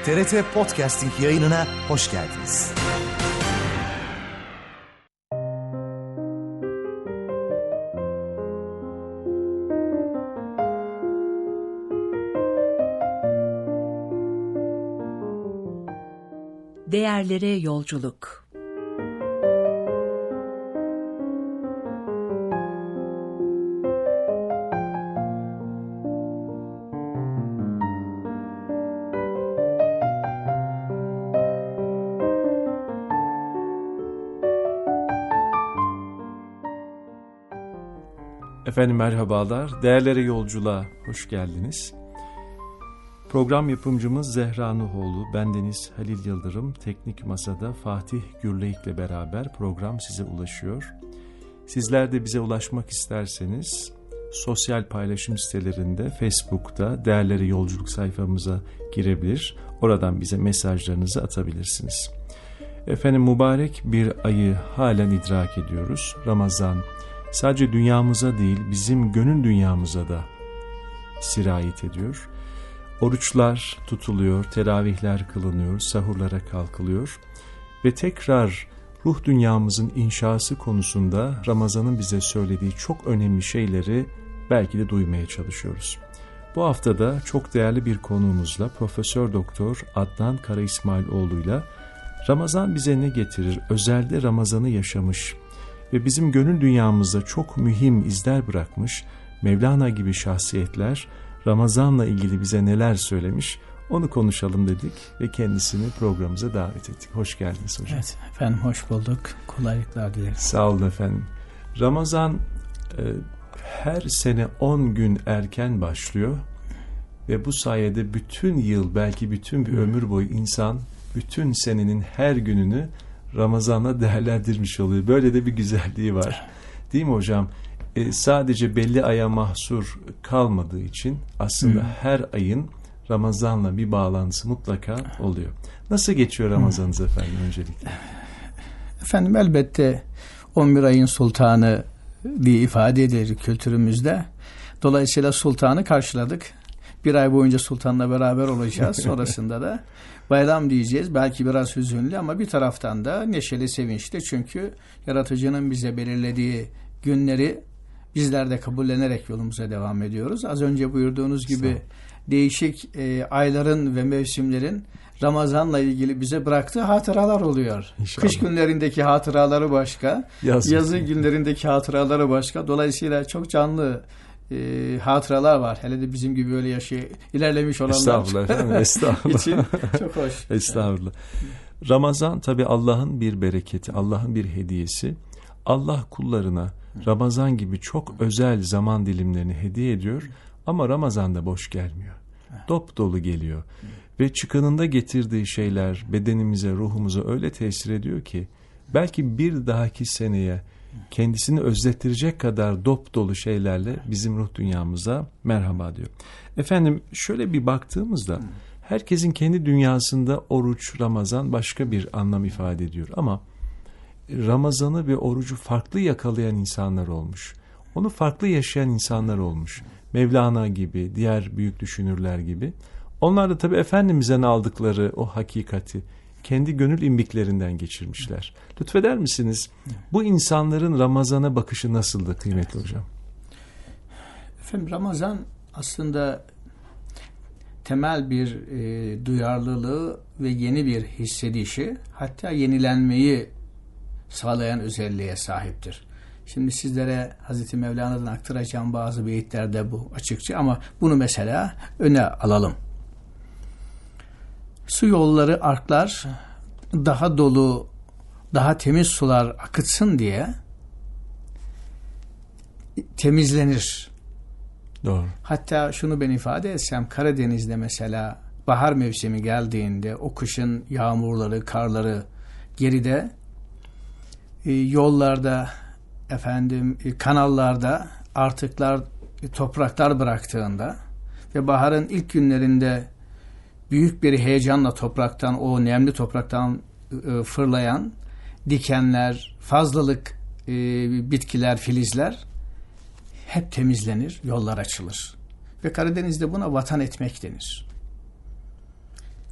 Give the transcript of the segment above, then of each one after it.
TRT Podcasting yayınına hoş geldiniz. Değerlere yolculuk. Efendim merhabalar, değerlere yolculuğa hoş geldiniz. Program yapımcımız Zehra Nuhoğlu, bendeniz Halil Yıldırım, teknik masada Fatih Gürleyik ile beraber program size ulaşıyor. Sizler de bize ulaşmak isterseniz sosyal paylaşım sitelerinde, Facebook'ta Değerlere Yolculuk sayfamıza girebilir, oradan bize mesajlarınızı atabilirsiniz. Efendim mübarek bir ayı halen idrak ediyoruz. Ramazan sadece dünyamıza değil, bizim gönül dünyamıza da sirayet ediyor. Oruçlar tutuluyor, teravihler kılınıyor, sahurlara kalkılıyor ve tekrar ruh dünyamızın inşası konusunda Ramazan'ın bize söylediği çok önemli şeyleri belki de duymaya çalışıyoruz. Bu haftada çok değerli bir konuğumuzla, Profesör Doktor Adnan Karaismailoğlu'yla Ramazan bize ne getirir, özelde Ramazan'ı yaşamış ve bizim gönül dünyamızda çok mühim izler bırakmış Mevlana gibi şahsiyetler Ramazan'la ilgili bize neler söylemiş, onu konuşalım dedik ve kendisini programımıza davet ettik. Hoş geldiniz hocam. Evet efendim, hoş bulduk. Kolaylıklar dileriz. Sağ olun efendim. Ramazan her sene 10 gün erken başlıyor ve bu sayede bütün yıl, belki bütün bir ömür boyu insan bütün senenin her gününü Ramazan'la değerlendirmiş oluyor. Böyle de bir güzelliği var. Değil mi hocam? Sadece belli aya mahsur kalmadığı için aslında her ayın Ramazan'la bir bağlantısı mutlaka oluyor. Nasıl geçiyor Ramazanınız efendim öncelikle? Efendim elbette 11 ayın sultanı diye ifade edilir kültürümüzde. Dolayısıyla sultanı karşıladık. Bir ay boyunca sultanla beraber olacağız. Sonrasında da bayram diyeceğiz. Belki biraz hüzünlü ama bir taraftan da neşeli, sevinçli. Çünkü yaratıcının bize belirlediği günleri bizler de kabullenerek yolumuza devam ediyoruz. Az önce buyurduğunuz gibi değişik ayların ve mevsimlerin Ramazan'la ilgili bize bıraktığı hatıralar oluyor. İnşallah. Kış günlerindeki hatıraları başka, yazın günlerindeki hatıraları başka. Dolayısıyla çok canlı hatıralar var. Hele de bizim gibi böyle ilerlemiş olanlar. Estağfurullah efendim, estağfurullah. için çok hoş. Estağfurullah. Ramazan tabii Allah'ın bir bereketi, Allah'ın bir hediyesi. Allah kullarına Ramazan gibi çok özel zaman dilimlerini hediye ediyor ama Ramazan'da boş gelmiyor. Dop dolu geliyor. Ve çıkanında getirdiği şeyler bedenimize, ruhumuza öyle tesir ediyor ki belki bir dahaki seneye kendisini özlettirecek kadar dop dolu şeylerle bizim ruh dünyamıza merhaba diyor. Efendim şöyle bir baktığımızda herkesin kendi dünyasında oruç, Ramazan başka bir anlam ifade ediyor ama Ramazan'ı ve orucu farklı yakalayan insanlar olmuş. Onu farklı yaşayan insanlar olmuş. Mevlana gibi, diğer büyük düşünürler gibi. Onlar da tabii Efendimiz'den aldıkları o hakikati kendi gönül imbiklerinden geçirmişler. Lütfeder misiniz? Bu insanların Ramazan'a bakışı nasıldı kıymetli hocam? Efendim Ramazan aslında temel bir duyarlılığı ve yeni bir hissedişi, hatta yenilenmeyi sağlayan özelliğe sahiptir. Şimdi sizlere Hazreti Mevlana'dan aktaracağım bazı beyitlerde bu açıkça ama bunu mesela öne alalım. Su yolları arklar, daha dolu, daha temiz sular akıtsın diye temizlenir. Doğru. Hatta şunu ben ifade etsem, Karadeniz'de mesela bahar mevsimi geldiğinde o kışın yağmurları, karları geride, yollarda, kanallarda artıklar, topraklar bıraktığında ve baharın ilk günlerinde büyük bir heyecanla topraktan, o nemli topraktan fırlayan dikenler, fazlalık bitkiler, filizler hep temizlenir, yollar açılır. Ve Karadeniz'de buna vatan etmek denir.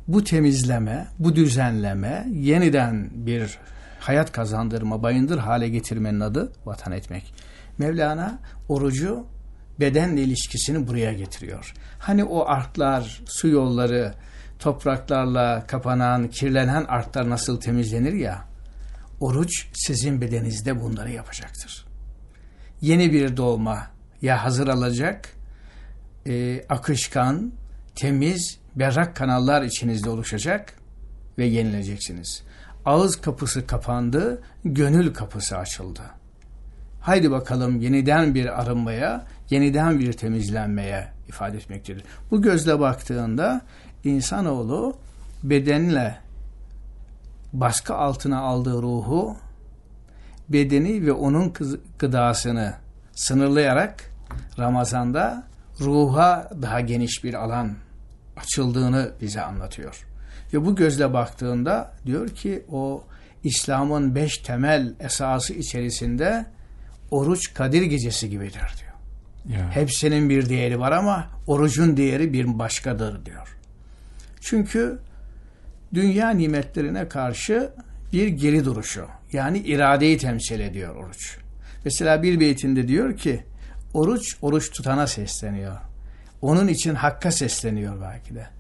bu temizleme, bu düzenleme, yeniden bir hayat kazandırma, bayındır hale getirmenin adı vatan ekmek. Mevlana orucu bedenle ilişkisini buraya getiriyor. Hani o artlar, su yolları, topraklarla kapanan, kirlenen artlar nasıl temizlenir ya, oruç sizin bedeninizde bunları yapacaktır. Yeni bir doğma ya hazır alacak, akışkan, temiz, berrak kanallar içinizde oluşacak ve yenileceksiniz. Ağız kapısı kapandı, gönül kapısı açıldı. Haydi bakalım yeniden bir arınmaya, yeniden bir temizlenmeye ifade etmektedir. Bu gözle baktığında insanoğlu bedenle baskı altına aldığı ruhu, bedeni ve onun gıdasını sınırlayarak Ramazan'da ruha daha geniş bir alan açıldığını bize anlatıyor. Ve bu gözle baktığında diyor ki o İslam'ın 5 temel esası içerisinde oruç Kadir gecesi gibidir diyor. Ya. Hepsinin bir değeri var ama orucun değeri bir başkadır diyor. Çünkü dünya nimetlerine karşı bir geri duruşu, yani iradeyi temsil ediyor oruç. Mesela bir beytinde diyor ki oruç tutana sesleniyor. Onun için hakka sesleniyor belki de.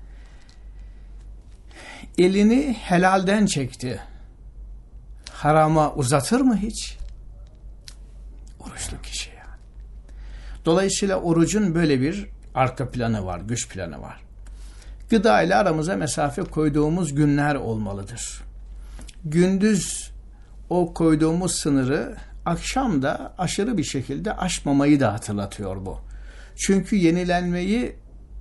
Elini helalden çekti. Harama uzatır mı hiç? Oruçlu kişi yani. Dolayısıyla orucun böyle bir arka planı var, güç planı var. Gıda ile aramıza mesafe koyduğumuz günler olmalıdır. Gündüz o koyduğumuz sınırı akşam da aşırı bir şekilde aşmamayı da hatırlatıyor bu. Çünkü yenilenmeyi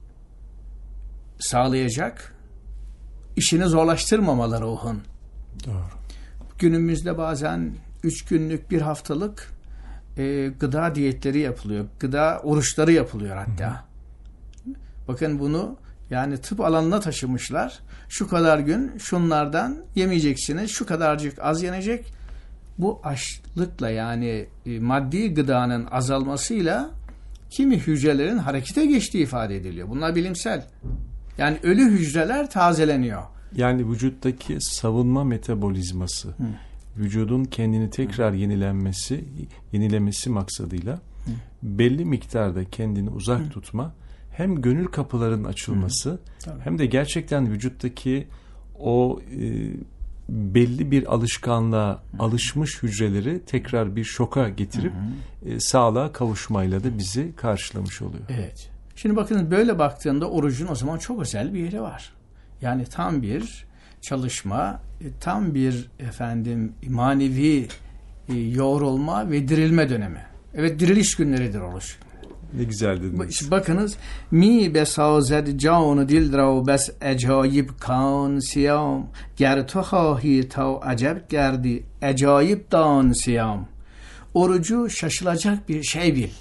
sağlayacak, işini zorlaştırmamalı ruhun. Doğru. Günümüzde bazen 3 günlük, 1 haftalık gıda diyetleri yapılıyor. Gıda oruçları yapılıyor hatta. Hı. Bakın bunu yani tıp alanına taşımışlar. Şu kadar gün şunlardan yemeyeceksiniz, şu kadarcık az yenecek. Bu açlıkla yani maddi gıdanın azalmasıyla kimi hücrelerin harekete geçtiği ifade ediliyor. Bunlar bilimsel. Yani ölü hücreler tazeleniyor. Yani vücuttaki savunma metabolizması, vücudun kendini tekrar yenilemesi maksadıyla belli miktarda kendini uzak tutma, hem gönül kapılarının açılması hem de gerçekten vücuttaki o belli bir alışkanlığa alışmış hücreleri tekrar bir şoka getirip sağlığa kavuşmayla da bizi karşılamış oluyor. Evet. Şimdi bakın böyle baktığında orucun o zaman çok özel bir yeri var. Yani tam bir çalışma, tam bir manevi yoğrulma ve dirilme dönemi. Evet, diriliş günleridir oruç. Ne güzel dediniz. Bakınız, mi besazed can dil ra bes ecayib kan siyam ger tu khahi ta acep gerdi ecayib dan siyam. Orucu şaşılacak bir şey bil.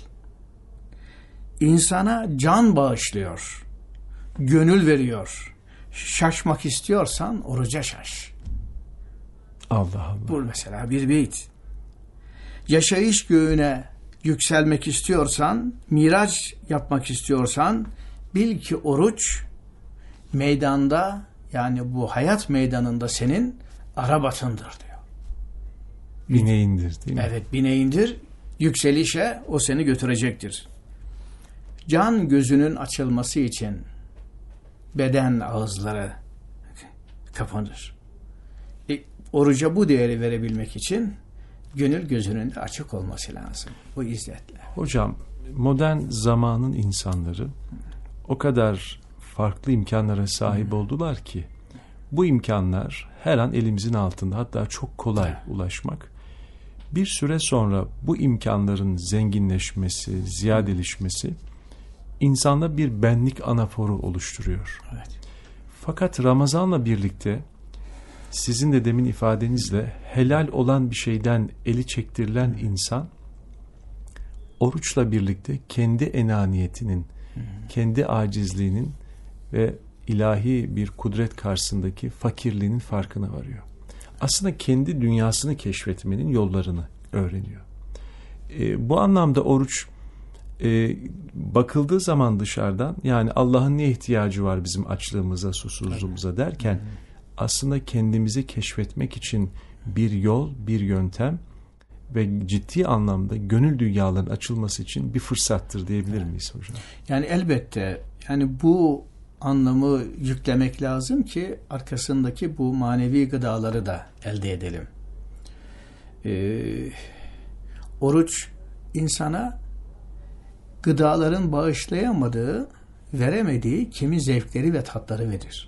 İnsana can bağışlıyor. Gönül veriyor. Şaşmak istiyorsan oruca şaş. Allah Allah. Bu mesela bir beyt. Yaşayış göğüne yükselmek istiyorsan, miraç yapmak istiyorsan bil ki oruç meydanda, yani bu hayat meydanında senin arabatındır diyor. Bineğindir değil mi? Evet, bineğindir. Yükselişe o seni götürecektir. Can gözünün açılması için beden ağızları kapanır. Oruca bu değeri verebilmek için gönül gözünün de açık olması lazım. Bu izzetle. Hocam, modern zamanın insanları o kadar farklı imkanlara sahip oldular ki bu imkanlar her an elimizin altında, hatta çok kolay ulaşmak. Bir süre sonra bu imkanların zenginleşmesi, ziyadeleşmesi insanda bir benlik anaforu oluşturuyor. Evet. Fakat Ramazan'la birlikte sizin de demin ifadenizle helal olan bir şeyden eli çektirilen insan oruçla birlikte kendi enaniyetinin, kendi acizliğinin ve ilahi bir kudret karşısındaki fakirliğinin farkına varıyor. Aslında kendi dünyasını keşfetmenin yollarını öğreniyor. Bu anlamda oruç bakıldığı zaman dışarıdan, yani Allah'ın ne ihtiyacı var bizim açlığımıza, susuzluğumuza derken aslında kendimizi keşfetmek için bir yol, bir yöntem ve ciddi anlamda gönül dünyalarının açılması için bir fırsattır diyebilir miyiz hocam? Yani elbette, yani bu anlamı yüklemek lazım ki arkasındaki bu manevi gıdaları da elde edelim. Oruç insana gıdaların bağışlayamadığı, veremediği kimi zevkleri ve tatları verir.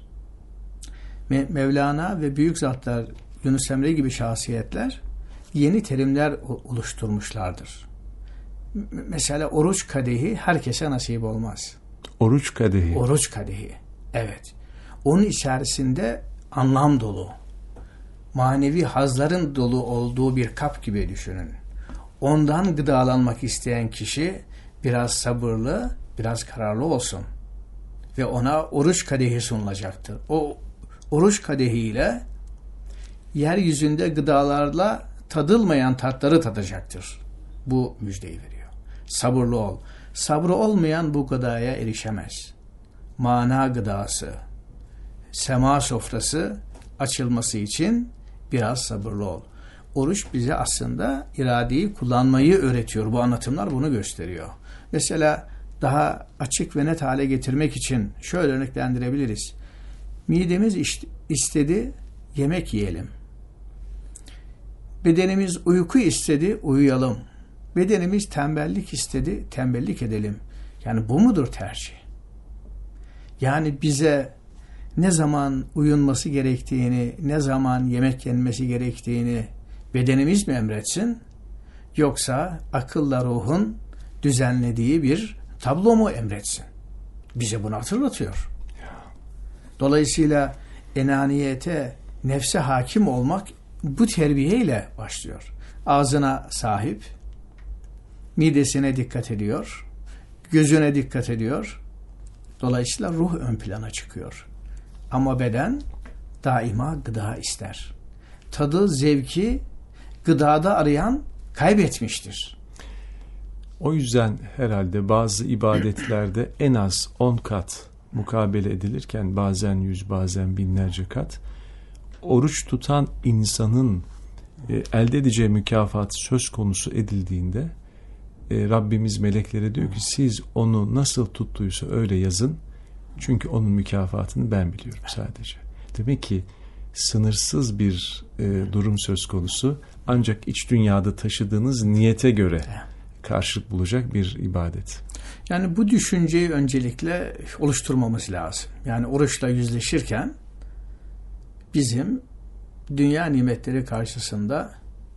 Mevlana ve büyük zatlar, Yunus Emre gibi şahsiyetler yeni terimler oluşturmuşlardır. Mesela oruç kadehi herkese nasip olmaz. Oruç kadehi. Oruç kadehi. Evet. Onun içerisinde anlam dolu, manevi hazların dolu olduğu bir kap gibi düşünün. Ondan gıdalanmak isteyen kişi biraz sabırlı, biraz kararlı olsun. Ve ona oruç kadehi sunulacaktır. O oruç kadehiyle yeryüzünde gıdalarla tadılmayan tatları tadacaktır. Bu müjdeyi veriyor. Sabırlı ol. Sabrı olmayan bu gıdaya erişemez. Mana gıdası, sema sofrası açılması için biraz sabırlı ol. Oruç bize aslında iradeyi kullanmayı öğretiyor. Bu anlatımlar bunu gösteriyor. Mesela daha açık ve net hale getirmek için şöyle örneklendirebiliriz. Midemiz istedi, yemek yiyelim. Bedenimiz uyku istedi, uyuyalım. Bedenimiz tembellik istedi, tembellik edelim. Yani bu mudur tercih? Yani bize ne zaman uyunması gerektiğini, ne zaman yemek yenmesi gerektiğini bedenimiz mi emretsin? Yoksa akılla ruhun düzenlediği bir tablo mu emretsin? Bize bunu hatırlatıyor. Dolayısıyla enaniyete, nefse hakim olmak bu terbiyeyle başlıyor. Ağzına sahip, midesine dikkat ediyor, gözüne dikkat ediyor. Dolayısıyla ruh ön plana çıkıyor. Ama beden daima gıda ister. Tadı, zevki gıdada arayan kaybetmiştir. O yüzden herhalde bazı ibadetlerde en az 10 kat mukabele edilirken, bazen 100, bazen binlerce kat, oruç tutan insanın elde edeceği mükafat söz konusu edildiğinde Rabbimiz meleklere diyor ki siz onu nasıl tuttuysa öyle yazın, çünkü onun mükafatını ben biliyorum sadece. Demek ki sınırsız bir durum söz konusu, ancak iç dünyada taşıdığınız niyete göre karşılık bulacak bir ibadet. Yani bu düşünceyi öncelikle oluşturmamız lazım. Yani oruçla yüzleşirken bizim dünya nimetleri karşısında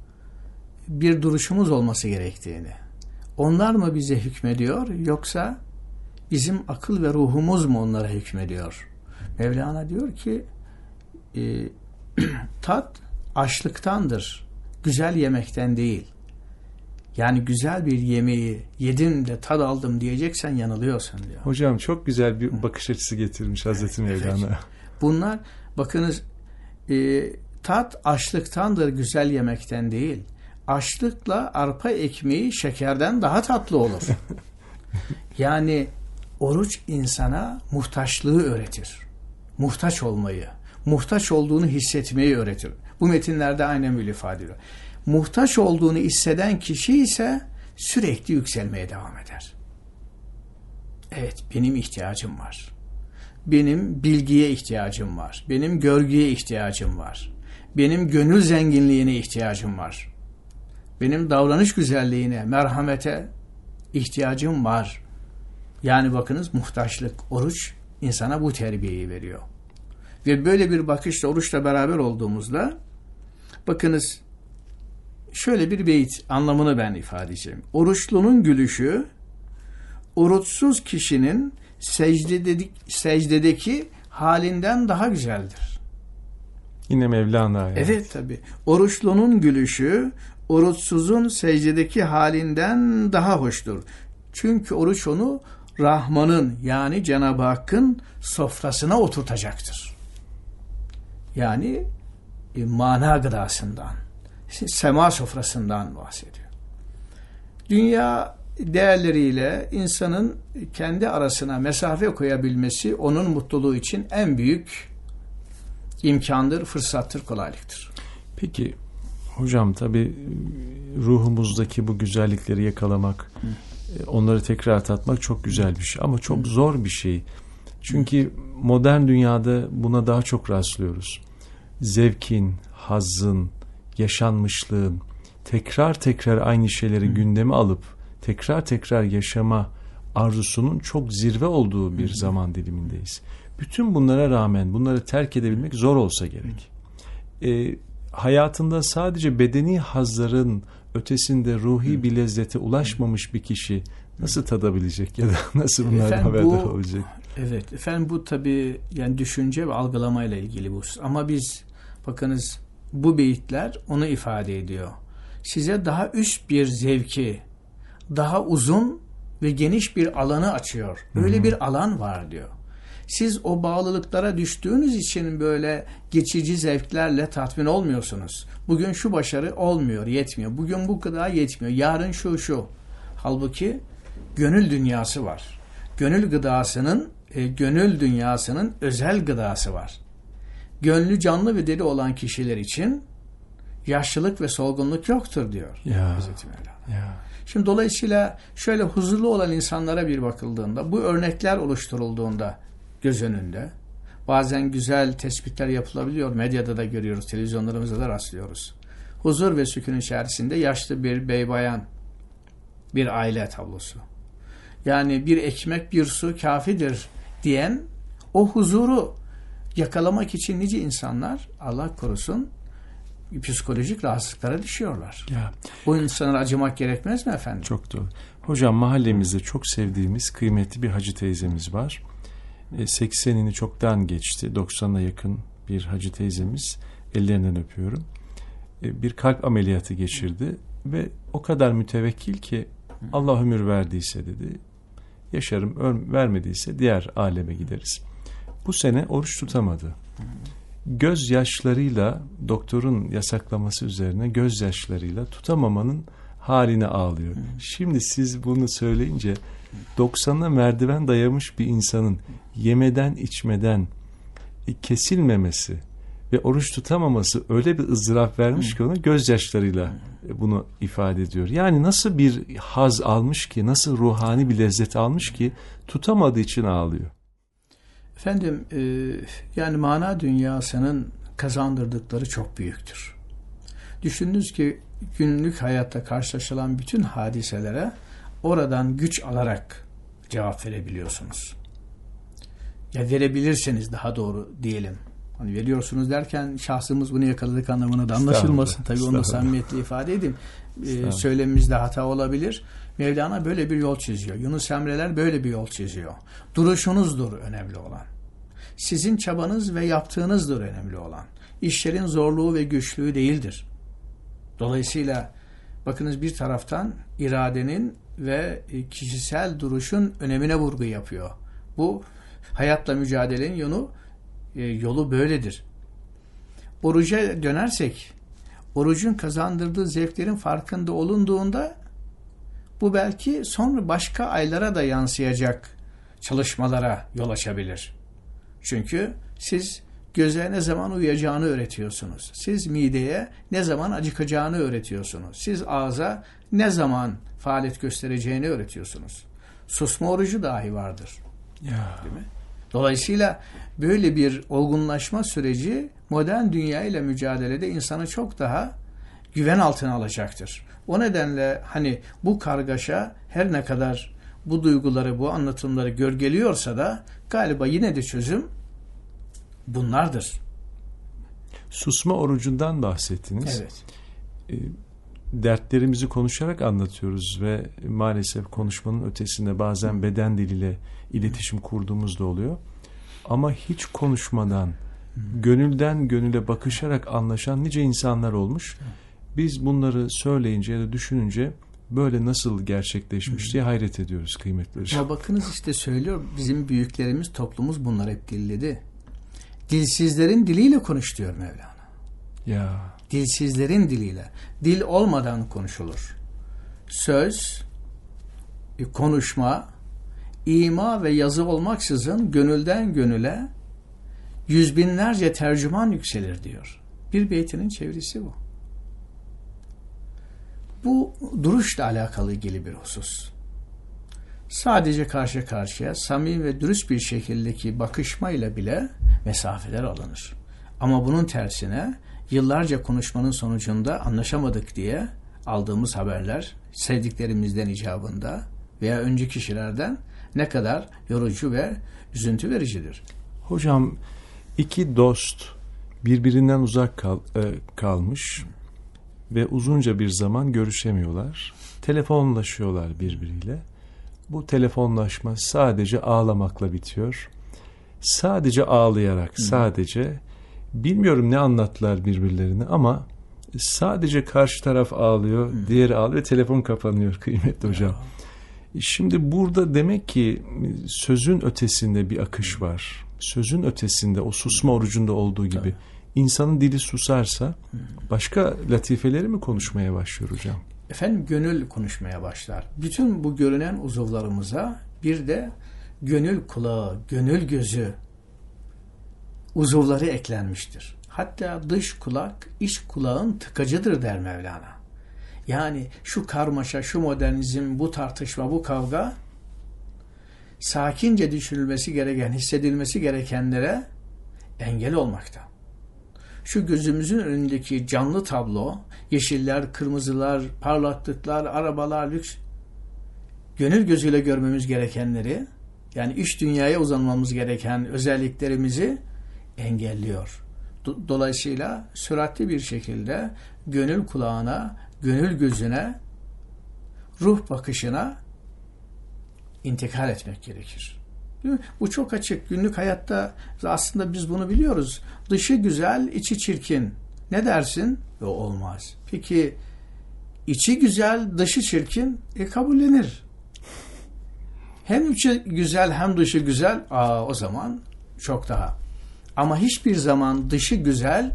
bir duruşumuz olması gerektiğini, onlar mı bize hükmediyor yoksa bizim akıl ve ruhumuz mu onlara hükmediyor? Mevlana diyor ki tat açlıktandır, güzel yemekten değil. Yani güzel bir yemeği yedim de tad aldım diyeceksen yanılıyorsun diyor. Hocam çok güzel bir bakış açısı getirmiş Hazreti Mevlana. Evet. Bunlar bakınız tat açlıktandır, güzel yemekten değil. Açlıkla arpa ekmeği şekerden daha tatlı olur. Yani oruç insana muhtaçlığı öğretir. Muhtaç olmayı, muhtaç olduğunu hissetmeyi öğretir. Bu metinlerde aynen böyle ifade ediyor. Muhtaç olduğunu hisseden kişi ise sürekli yükselmeye devam eder. Evet, benim ihtiyacım var. Benim bilgiye ihtiyacım var. Benim görgüye ihtiyacım var. Benim gönül zenginliğine ihtiyacım var. Benim davranış güzelliğine, merhamete ihtiyacım var. Yani bakınız muhtaçlık, oruç insana bu terbiyeyi veriyor. Ve böyle bir bakışla, oruçla beraber olduğumuzda bakınız şöyle bir beyit anlamını ben ifade edeceğim. Oruçlunun gülüşü oruçsuz kişinin secdedeki halinden daha güzeldir. Yine Mevlana. Yani. Evet tabii. Oruçlunun gülüşü oruçsuzun secdedeki halinden daha hoştur. Çünkü oruç onu Rahman'ın yani Cenab-ı Hakk'ın sofrasına oturtacaktır. Yani mana gıdasından, sema sofrasından bahsediyor. Dünya değerleriyle insanın kendi arasına mesafe koyabilmesi onun mutluluğu için en büyük imkandır, fırsattır, kolaylıktır. Peki hocam, tabii ruhumuzdaki bu güzellikleri yakalamak, onları tekrar tatmak çok güzel bir şey ama çok zor bir şey. Çünkü modern dünyada buna daha çok rastlıyoruz. Zevkin, hazzın, yaşanmışlığın, tekrar aynı şeyleri gündeme alıp tekrar yaşama arzusunun çok zirve olduğu bir zaman dilimindeyiz. Bütün bunlara rağmen bunları terk edebilmek zor olsa gerek. Hayatında sadece bedeni hazların ötesinde ruhi bir lezzete ulaşmamış bir kişi nasıl tadabilecek ya da nasıl bunlardan haberdar olacak? Evet efendim, bu tabii yani düşünce ve algılamayla ilgili bu. Ama biz bakınız, bu beyitler onu ifade ediyor. Size daha üst bir zevki, daha uzun ve geniş bir alanı açıyor. Öyle bir alan var diyor. Siz o bağlılıklara düştüğünüz için böyle geçici zevklerle tatmin olmuyorsunuz. Bugün şu başarı olmuyor, yetmiyor. Bugün bu kadar yetmiyor. Yarın şu. Halbuki gönül dünyası var. Gönül dünyasının özel gıdası var. Gönlü canlı ve deli olan kişiler için yaşlılık ve solgunluk yoktur diyor Hazreti Mevlana. Şimdi dolayısıyla şöyle huzurlu olan insanlara bir bakıldığında, bu örnekler oluşturulduğunda göz önünde, bazen güzel tespitler yapılabiliyor. Medyada da görüyoruz, televizyonlarımızda da rastlıyoruz. Huzur ve sükun içerisinde yaşlı bir bey bayan, bir aile tablosu. Yani bir ekmek bir su kafidir diyen o huzuru yakalamak için nice insanlar, Allah korusun, psikolojik rahatsızlıklara düşüyorlar. Bu insanlara acımak gerekmez mi efendim? Çok doğru. Hocam, mahallemizde çok sevdiğimiz kıymetli bir hacı teyzemiz var. 80'ini çoktan geçti. 90'a yakın bir hacı teyzemiz. Ellerinden öpüyorum. Bir kalp ameliyatı geçirdi ve o kadar mütevekkil ki Allah ömür verdiyse dedi, yaşarım, vermediyse diğer aleme gideriz. Bu sene oruç tutamadı. Gözyaşlarıyla, doktorun yasaklaması üzerine gözyaşlarıyla tutamamanın haline ağlıyor. Şimdi siz bunu söyleyince 90'a merdiven dayamış bir insanın yemeden içmeden kesilmemesi ve oruç tutamaması öyle bir ızdırap vermiş ki ona, gözyaşlarıyla bunu ifade ediyor. Yani nasıl bir haz almış ki, nasıl ruhani bir lezzet almış ki tutamadığı için ağlıyor. Efendim, yani mana dünyasının kazandırdıkları çok büyüktür. Düşündünüz ki günlük hayatta karşılaşılan bütün hadiselere oradan güç alarak cevap verebiliyorsunuz. Ya verebilirseniz, daha doğru diyelim. Hani veriyorsunuz derken şahsımız bunu yakaladık anlamına da anlaşılmasın. Tabii onu samimiyetle ifade edeyim. Söylemimizde hata olabilir. Mevlana böyle bir yol çiziyor. Yunus Emre'ler böyle bir yol çiziyor. Duruşunuzdur önemli olan. Sizin çabanız ve yaptığınızdır önemli olan. İşlerin zorluğu ve güçlüğü değildir. Dolayısıyla bakınız, bir taraftan iradenin ve kişisel duruşun önemine vurgu yapıyor. Bu hayatla mücadelenin yolu böyledir. Oruca dönersek, orucun kazandırdığı zevklerin farkında olunduğunda bu belki sonra başka aylara da yansıyacak çalışmalara yol açabilir. Çünkü siz göze ne zaman uyuyacağını öğretiyorsunuz. Siz mideye ne zaman acıkacağını öğretiyorsunuz. Siz ağza ne zaman faaliyet göstereceğini öğretiyorsunuz. Susma orucu dahi vardır. Değil mi? Dolayısıyla böyle bir olgunlaşma süreci modern dünya ile mücadelede insanı çok daha güven altına alacaktır. O nedenle hani bu kargaşa her ne kadar bu duyguları, bu anlatımları gölgeliyorsa da galiba yine de çözüm bunlardır. Susma orucundan bahsettiniz. Evet. Dertlerimizi konuşarak anlatıyoruz ve maalesef konuşmanın ötesinde bazen beden diliyle iletişim kurduğumuz da oluyor. Ama hiç konuşmadan, gönülden gönüle bakışarak anlaşan nice insanlar olmuş. Biz bunları söyleyince ya da düşününce böyle nasıl gerçekleşmiş diye hayret ediyoruz kıymetli hocam. Ama bakınız işte söylüyor, bizim büyüklerimiz, toplumumuz bunları hep dilledi. Dilsizlerin diliyle konuş diyor Mevlana. Dilsizlerin diliyle. Dil olmadan konuşulur. Söz konuşma, ima ve yazı olmaksızın gönülden gönüle yüz binlerce tercüman yükselir diyor. Bir beytinin çevirisi bu. Bu duruşla alakalı ilgili bir husus. Sadece karşı karşıya samimi ve dürüst bir şekildeki bakışmayla bile mesafeler alınır. Ama bunun tersine yıllarca konuşmanın sonucunda anlaşamadık diye aldığımız haberler sevdiklerimizden icabında veya önceki kişilerden ne kadar yorucu ve üzüntü vericidir. Hocam, iki dost birbirinden uzak kalmış ve uzunca bir zaman görüşemiyorlar. Telefonlaşıyorlar birbiriyle. Bu telefonlaşma sadece ağlamakla bitiyor. Sadece ağlayarak, sadece bilmiyorum ne anlattılar birbirlerine ama sadece karşı taraf ağlıyor, diğeri ağlıyor ve telefon kapanıyor kıymetli hocam. Şimdi burada demek ki sözün ötesinde bir akış var. Sözün ötesinde, o susma orucunda olduğu gibi insanın dili susarsa başka latifeleri mi konuşmaya başlıyor hocam? Efendim, gönül konuşmaya başlar. Bütün bu görünen uzuvlarımıza bir de gönül kulağı, gönül gözü uzuvları eklenmiştir. Hatta dış kulak, iç kulağın tıkacıdır der Mevlana. Yani şu karmaşa, şu modernizm, bu tartışma, bu kavga sakince düşünülmesi gereken, hissedilmesi gerekenlere engel olmakta. Şu gözümüzün önündeki canlı tablo, yeşiller, kırmızılar, parlaklıklar, arabalar, lüks, gönül gözüyle görmemiz gerekenleri, yani iç dünyaya uzanmamız gereken özelliklerimizi engelliyor. Dolayısıyla süratli bir şekilde gönül kulağına, gönül gözüne, ruh bakışına intikal etmek gerekir. Değil mi? Bu çok açık. Günlük hayatta aslında biz bunu biliyoruz. Dışı güzel, içi çirkin. Ne dersin? Olmaz. Peki içi güzel, dışı çirkin? Kabullenir. Hem içi güzel hem dışı güzel, o zaman çok daha. Ama hiçbir zaman dışı güzel,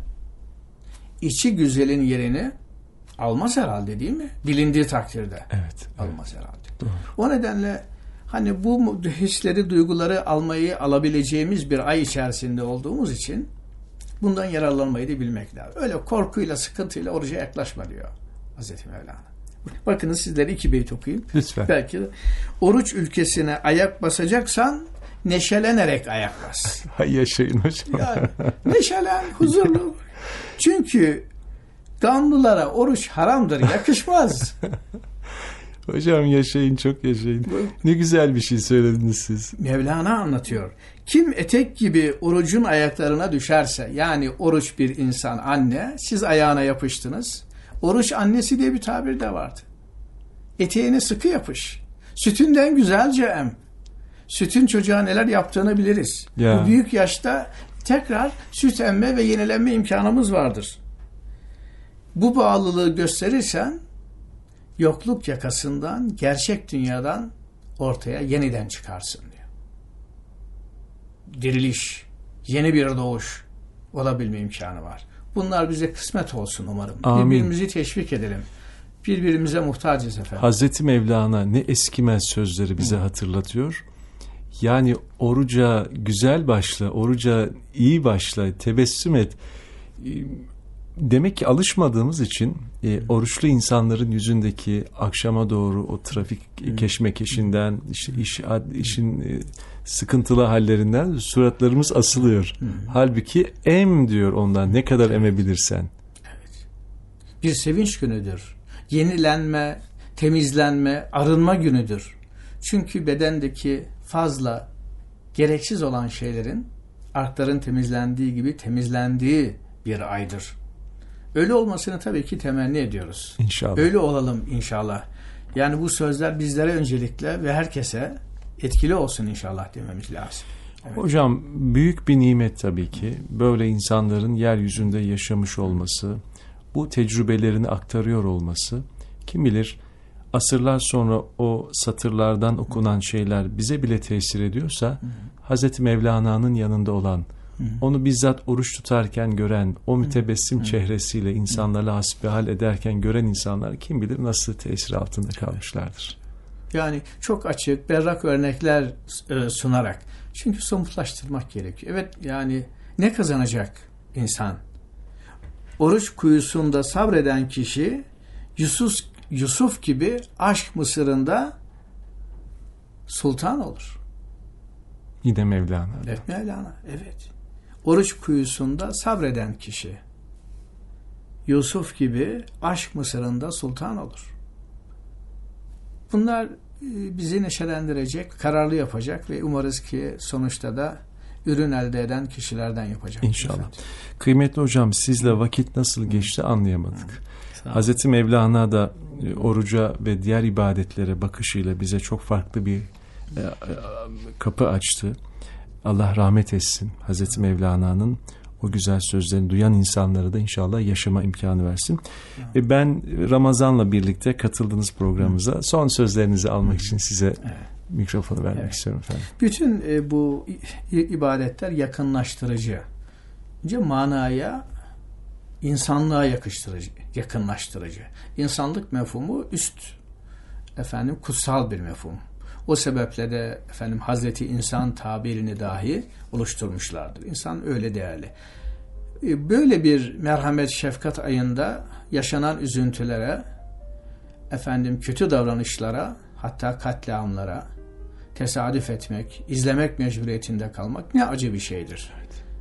içi güzelin yerini almaz herhalde, değil mi? Bilindiği takdirde. Evet. Almaz herhalde. Doğru. O nedenle hani bu hisleri, duyguları alabileceğimiz bir ay içerisinde olduğumuz için bundan yararlanmayı da bilmek lazım. Öyle korkuyla, sıkıntıyla oruca yaklaşma diyor Hazreti Mevlana. Bakınız, sizlere 2 beyt okuyayım. Lütfen. Belki de, oruç ülkesine ayak basacaksan neşelenerek ayak bas. Hay yaşayın hocam. Yani neşelen, huzurlu. Çünkü gamlılara oruç haramdır, yakışmaz. Hocam yaşayın, çok yaşayın. Ne güzel bir şey söylediniz siz. Mevlana anlatıyor. Kim etek gibi orucun ayaklarına düşerse, yani oruç bir insan, anne, siz ayağına yapıştınız. Oruç annesi diye bir tabir de vardı. Eteğine sıkı yapış. Sütünden güzelce em. Sütün çocuğa neler yaptığını biliriz. Ya. Bu büyük yaşta tekrar süt emme ve yenilenme imkanımız vardır. Bu bağlılığı gösterirsen yokluk yakasından, gerçek dünyadan ortaya yeniden çıkarsın diyor. Diriliş, yeni bir doğuş olabilme imkanı var. Bunlar bize kısmet olsun umarım. Amin. Birbirimizi teşvik edelim. Birbirimize muhtacız efendim. Hazreti Mevlana ne eskimez sözleri bize hatırlatıyor. Yani oruca güzel başla, oruca iyi başla, tebessüm et. Demek ki alışmadığımız için oruçlu insanların yüzündeki akşama doğru o trafik keşmekeşinden, işte işin sıkıntılı hallerinden suratlarımız asılıyor. Halbuki em diyor ondan, ne kadar emebilirsen. Evet. Bir sevinç günüdür. Yenilenme, temizlenme, arınma günüdür. Çünkü bedendeki fazla, gereksiz olan şeylerin artların temizlendiği gibi temizlendiği bir aydır. Öyle olmasını tabii ki temenni ediyoruz. İnşallah. Öyle olalım inşallah. Yani bu sözler bizlere öncelikle ve herkese etkili olsun inşallah dememiz lazım. Evet. Hocam, büyük bir nimet tabii ki. Böyle insanların yeryüzünde yaşamış olması, bu tecrübelerini aktarıyor olması. Kim bilir asırlar sonra o satırlardan okunan şeyler bize bile tesir ediyorsa, Hazreti Mevlana'nın yanında olan, onu bizzat oruç tutarken gören, o mütebessim çehresiyle insanlarla hasbihal ederken gören insanlar kim bilir nasıl tesir altında kalmışlardır. Yani çok açık, berrak örnekler sunarak. Çünkü somutlaştırmak gerekiyor. Evet, yani ne kazanacak insan? Oruç kuyusunda sabreden kişi Yusuf gibi aşk mısırında sultan olur. Yine Mevlana. Evet, Mevlana. Evet. Oruç kuyusunda sabreden kişi Yusuf gibi aşk mısırında sultan olur. Bunlar bizi neşelendirecek, kararlı yapacak ve umarız ki sonuçta da ürün elde eden kişilerden yapacak. İnşallah. Efendim. Kıymetli hocam, sizle vakit nasıl geçti anlayamadık. Hazreti Mevlana da oruca ve diğer ibadetlere bakışıyla bize çok farklı bir kapı açtı. Allah rahmet etsin. Hazreti Mevlana'nın o güzel sözlerini duyan insanlara da inşallah yaşama imkanı versin. Ben Ramazan'la birlikte katıldığınız programımıza son sözlerinizi almak için size mikrofonu vermek istiyorum efendim. Bütün bu ibadetler yakınlaştırıcı. Önce manaya, insanlığa yakınlaştırıcı. İnsanlık mefhumu kutsal bir mefhum. O sebeple de Hazreti İnsan tabirini dahi oluşturmuşlardır. İnsan öyle değerli. Böyle bir merhamet, şefkat ayında yaşanan üzüntülere, kötü davranışlara, hatta katliamlara tesadüf etmek, izlemek mecburiyetinde kalmak ne acı bir şeydir.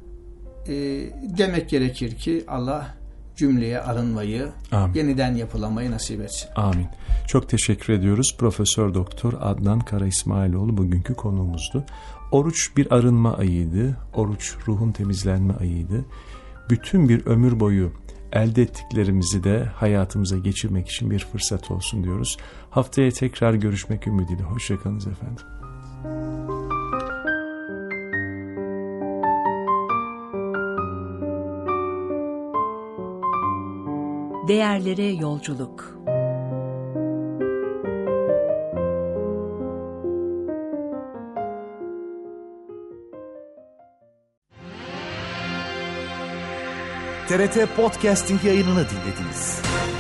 Demek gerekir ki Allah cümleye arınmayı, amin, yeniden yapılamayı nasip etsin. Amin. Çok teşekkür ediyoruz. Profesör Doktor Adnan Kara İsmailoğlu bugünkü konuğumuzdu. Oruç bir arınma ayıydı. Oruç ruhun temizlenme ayıydı. Bütün bir ömür boyu elde ettiklerimizi de hayatımıza geçirmek için bir fırsat olsun diyoruz. Haftaya tekrar görüşmek ümidiyle. Hoşçakalınız efendim. Değerlere yolculuk. TRT Podcasting yayınını dinlediniz.